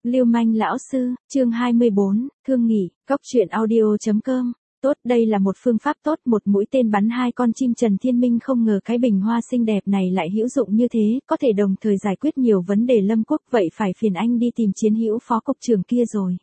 Lưu manh lão sư, chương 24, thương nghỉ, góc truyện audio.com. Tốt, đây là một phương pháp tốt, một mũi tên bắn hai con chim. Trần Thiên Minh không ngờ cái bình hoa xinh đẹp này lại hữu dụng như thế, có thể đồng thời giải quyết nhiều vấn đề Lâm Quốc, vậy phải phiền anh đi tìm Chiến Hữu phó cục trưởng kia rồi.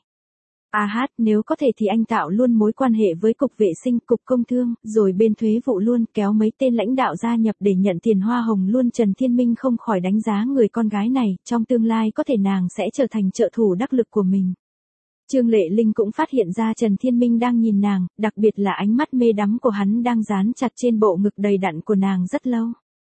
Nếu có thể thì anh tạo luôn mối quan hệ với cục vệ sinh, cục công thương, rồi bên thuế vụ luôn, kéo mấy tên lãnh đạo gia nhập để nhận tiền hoa hồng luôn. Trần Thiên Minh không khỏi đánh giá người con gái này, trong tương lai có thể nàng sẽ trở thành trợ thủ đắc lực của mình. Trương Lệ Linh cũng phát hiện ra Trần Thiên Minh đang nhìn nàng, đặc biệt là ánh mắt mê đắm của hắn đang dán chặt trên bộ ngực đầy đặn của nàng rất lâu.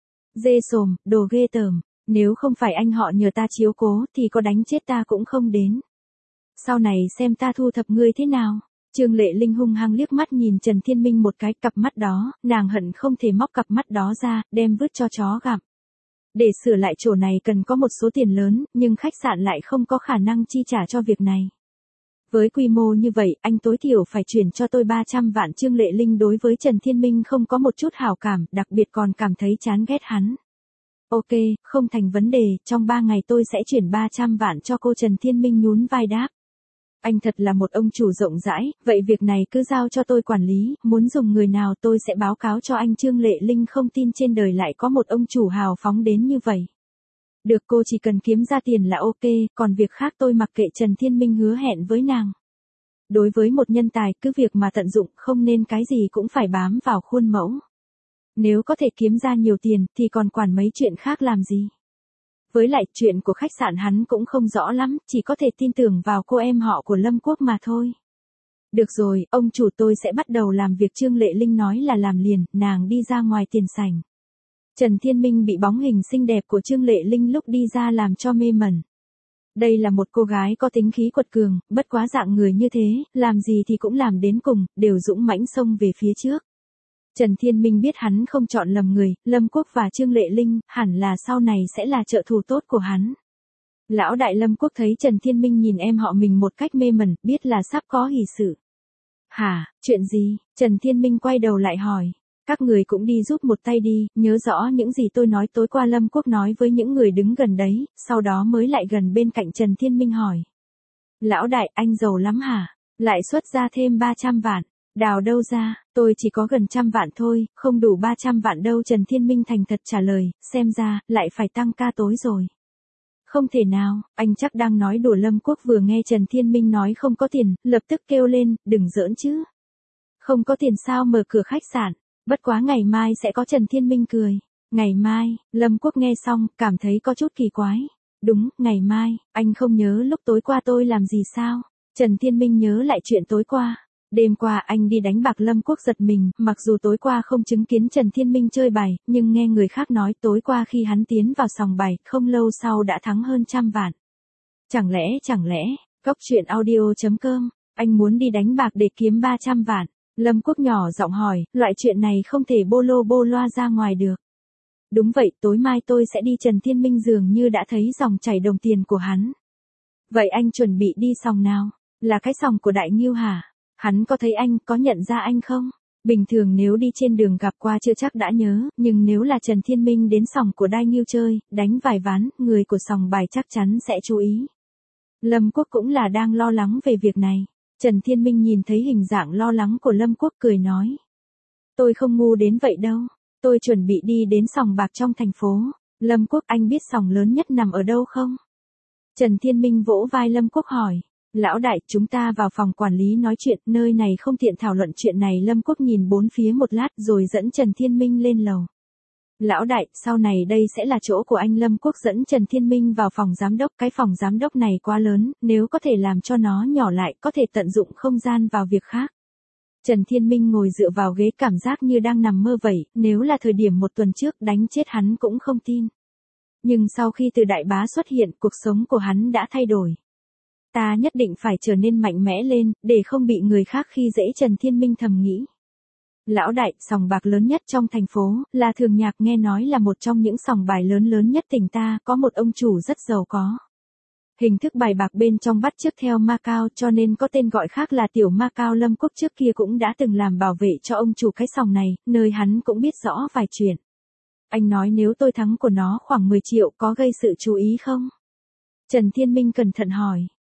Dê sồm, đồ ghê tởm, nếu không phải anh họ nhờ ta chiếu cố thì có đánh chết ta cũng không đến. Sau này xem ta thu thập ngươi thế nào. Trương Lệ Linh hung hăng liếc mắt nhìn Trần Thiên Minh một cái, cặp mắt đó, nàng hận không thể móc cặp mắt đó ra, đem vứt cho chó gặm. Để sửa lại chỗ này cần có một số tiền lớn, nhưng khách sạn lại không có khả năng chi trả cho việc này. Với quy mô như vậy, anh tối thiểu phải chuyển cho tôi 300 vạn. Trương Lệ Linh đối với Trần Thiên Minh không có một chút hảo cảm, đặc biệt còn cảm thấy chán ghét hắn. Ok, không thành vấn đề, trong 3 ngày tôi sẽ chuyển 300 vạn cho cô. Trần Thiên Minh nhún vai đáp. Anh thật là một ông chủ rộng rãi, vậy việc này cứ giao cho tôi quản lý, muốn dùng người nào tôi sẽ báo cáo cho anh. Trương Lệ Linh không tin trên đời lại có một ông chủ hào phóng đến như vậy. Được, cô chỉ cần kiếm ra tiền là ok, còn việc khác tôi mặc kệ. Trần Thiên Minh hứa hẹn với nàng. Đối với một nhân tài, cứ việc mà tận dụng, không nên cái gì cũng phải bám vào khuôn mẫu. Nếu có thể kiếm ra nhiều tiền, thì còn quản mấy chuyện khác làm gì. Với lại, chuyện của khách sạn hắn cũng không rõ lắm, chỉ có thể tin tưởng vào cô em họ của Lâm Quốc mà thôi. Được rồi, ông chủ, tôi sẽ bắt đầu làm việc. Trương Lệ Linh nói là làm liền, nàng đi ra ngoài tiền sảnh. Trần Thiên Minh bị bóng hình xinh đẹp của Trương Lệ Linh lúc đi ra làm cho mê mẩn. Đây là một cô gái có tính khí quật cường, bất quá dạng người như thế, làm gì thì cũng làm đến cùng, đều dũng mãnh xông về phía trước. Trần Thiên Minh biết hắn không chọn lầm người, Lâm Quốc và Trương Lệ Linh, hẳn là sau này sẽ là trợ thủ tốt của hắn. Lão đại Lâm Quốc thấy Trần Thiên Minh nhìn em họ mình một cách mê mẩn, biết là sắp có hỷ sự. Hả, chuyện gì? Trần Thiên Minh quay đầu lại hỏi. Các người cũng đi giúp một tay đi, nhớ rõ những gì tôi nói tối qua. Lâm Quốc nói với những người đứng gần đấy, sau đó mới lại gần bên cạnh Trần Thiên Minh hỏi. Lão đại, anh giàu lắm hả? Lại xuất ra thêm 300 vạn. Đào đâu ra, tôi chỉ có gần 100 vạn thôi, không đủ 300 vạn đâu. Trần Thiên Minh thành thật trả lời, xem ra, lại phải tăng ca tối rồi. Không thể nào, anh chắc đang nói đùa. Lâm Quốc vừa nghe Trần Thiên Minh nói không có tiền, lập tức kêu lên, đừng giỡn chứ. Không có tiền sao mở cửa khách sạn, bất quá ngày mai sẽ có. Trần Thiên Minh cười. Ngày mai, Lâm Quốc nghe xong, cảm thấy có chút kỳ quái. Đúng, ngày mai, anh không nhớ lúc tối qua tôi làm gì sao? Trần Thiên Minh nhớ lại chuyện tối qua. Đêm qua anh đi đánh bạc. Lâm Quốc giật mình, mặc dù tối qua không chứng kiến Trần Thiên Minh chơi bài, nhưng nghe người khác nói tối qua khi hắn tiến vào sòng bài, không lâu sau đã thắng hơn 100 vạn. Chẳng lẽ, góc truyện audio.com, anh muốn đi đánh bạc để kiếm 300 vạn? Lâm Quốc nhỏ giọng hỏi, loại chuyện này không thể bô lô bô loa ra ngoài được. Đúng vậy, tối mai tôi sẽ đi. Trần Thiên Minh dường như đã thấy dòng chảy đồng tiền của hắn. Vậy anh chuẩn bị đi sòng nào? Là cái sòng của Đại Ngưu hả? Hắn có thấy anh, có nhận ra anh không? Bình thường nếu đi trên đường gặp qua chưa chắc đã nhớ, nhưng nếu là Trần Thiên Minh đến sòng của Đại Ngưu chơi, đánh vài ván, người của sòng bài chắc chắn sẽ chú ý. Lâm Quốc cũng là đang lo lắng về việc này. Trần Thiên Minh nhìn thấy hình dạng lo lắng của Lâm Quốc cười nói. Tôi không ngu đến vậy đâu. Tôi chuẩn bị đi đến sòng bạc trong thành phố. Lâm Quốc, anh biết sòng lớn nhất nằm ở đâu không? Trần Thiên Minh vỗ vai Lâm Quốc hỏi. Lão đại, chúng ta vào phòng quản lý nói chuyện, nơi này không tiện thảo luận chuyện này. Lâm Quốc nhìn bốn phía một lát rồi dẫn Trần Thiên Minh lên lầu. Lão đại, sau này đây sẽ là chỗ của anh. Lâm Quốc dẫn Trần Thiên Minh vào phòng giám đốc. Cái phòng giám đốc này quá lớn, nếu có thể làm cho nó nhỏ lại, có thể tận dụng không gian vào việc khác. Trần Thiên Minh ngồi dựa vào ghế, cảm giác như đang nằm mơ vậy, nếu là thời điểm một tuần trước đánh chết hắn cũng không tin. Nhưng sau khi Từ Đại Bá xuất hiện, cuộc sống của hắn đã thay đổi. Ta nhất định phải trở nên mạnh mẽ lên, để không bị người khác khi dễ. Trần Thiên Minh thầm nghĩ. Lão đại, sòng bạc lớn nhất trong thành phố, là Thường Nhạc, nghe nói là một trong những sòng bài lớn nhất tỉnh ta, có một ông chủ rất giàu có. Hình thức bài bạc bên trong bắt chước theo Macau, cho nên có tên gọi khác là Tiểu Macau. Lâm Quốc trước kia cũng đã từng làm bảo vệ cho ông chủ cái sòng này, nơi hắn cũng biết rõ vài chuyện. Anh nói nếu tôi thắng của nó khoảng 10 triệu có gây sự chú ý không? Trần Thiên Minh cẩn thận hỏi.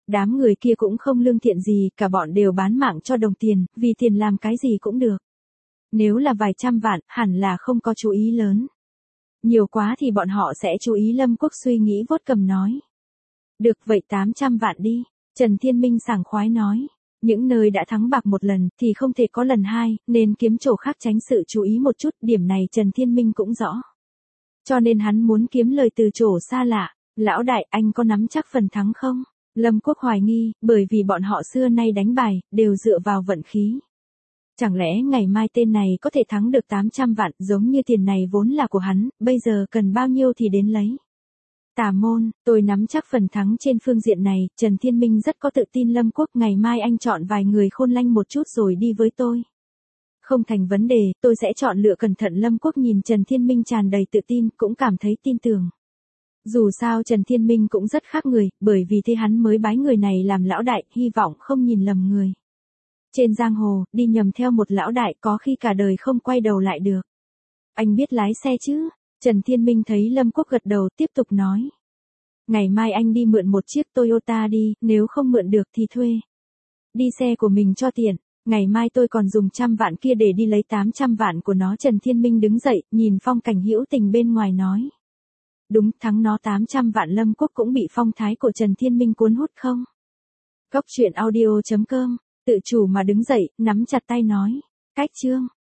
Đám người kia cũng không lương thiện gì, cả bọn đều bán mạng cho đồng tiền, vì tiền làm cái gì cũng được. Nếu là vài trăm vạn, hẳn là không có chú ý lớn. Nhiều quá thì bọn họ sẽ chú ý. Lâm Quốc suy nghĩ vuốt cầm nói. Được vậy 800 vạn đi. Trần Thiên Minh sảng khoái nói. Những nơi đã thắng bạc một lần thì không thể có lần hai, nên kiếm chỗ khác tránh sự chú ý một chút. Điểm này Trần Thiên Minh cũng rõ. Cho nên hắn muốn kiếm lời từ chỗ xa lạ. Lão đại, anh có nắm chắc phần thắng không? Lâm Quốc hoài nghi, bởi vì bọn họ xưa nay đánh bài, đều dựa vào vận khí. Chẳng lẽ ngày mai tên này có thể thắng được 800 vạn, giống như tiền này vốn là của hắn, bây giờ cần bao nhiêu thì đến lấy. Tả môn, tôi nắm chắc phần thắng trên phương diện này. Trần Thiên Minh rất có tự tin. Lâm Quốc, ngày mai anh chọn vài người khôn lanh một chút rồi đi với tôi. Không thành vấn đề, tôi sẽ chọn lựa cẩn thận. Lâm Quốc nhìn Trần Thiên Minh tràn đầy tự tin, cũng cảm thấy tin tưởng. Dù sao Trần Thiên Minh cũng rất khác người, bởi vì thế hắn mới bái người này làm lão đại, hy vọng không nhìn lầm người. Trên giang hồ, đi nhầm theo một lão đại có khi cả đời không quay đầu lại được. Anh biết lái xe chứ? Trần Thiên Minh thấy Lâm Quốc gật đầu, tiếp tục nói. Ngày mai anh đi mượn một chiếc Toyota đi, nếu không mượn được thì thuê. Đi xe của mình cho tiện, ngày mai tôi còn dùng 100 vạn kia để đi lấy 800 vạn của nó. Trần Thiên Minh đứng dậy, nhìn phong cảnh hữu tình bên ngoài nói. Đúng, thắng nó 800 vạn. Lâm Quốc cũng bị phong thái của Trần Thiên Minh cuốn hút không? Cóc truyện audio.com, tự chủ mà đứng dậy, nắm chặt tay nói. Cách chương.